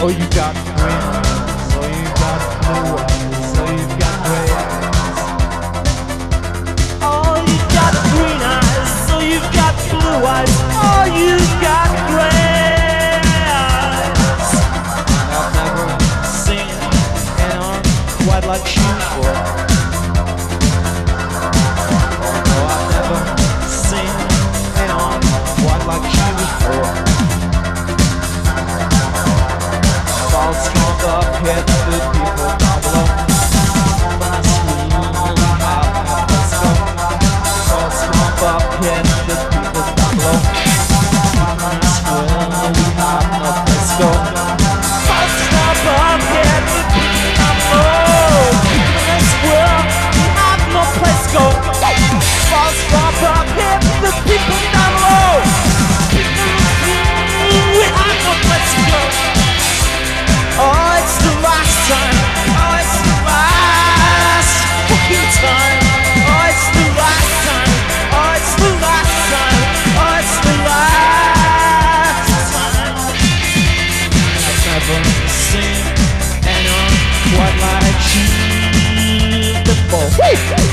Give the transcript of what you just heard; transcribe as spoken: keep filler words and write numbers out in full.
Oh, you got green eyes, oh, you got blue eyes, oh, you got gray eyes. Oh, you got green eyes, oh, you've got blue eyes, oh, you've got gray eyes. I've never seen anyone quite like you before. Oh, I've never seen anyone quite like you before. Fall strong up, hit the people down below. When I scream, out, let's go. Fall strong up, hit the people down below. When I scream, we have no place to go. Fall strong up, hit the people down below. In this world, we have no place to go. Fall strong up, hit the people down below. We have no place to go. Oh, it's the last time. Oh, it's the last fucking time. Oh, it's the last time. Oh, it's the last time. Oh, it's the last time. I've never seen anyone quite like you before.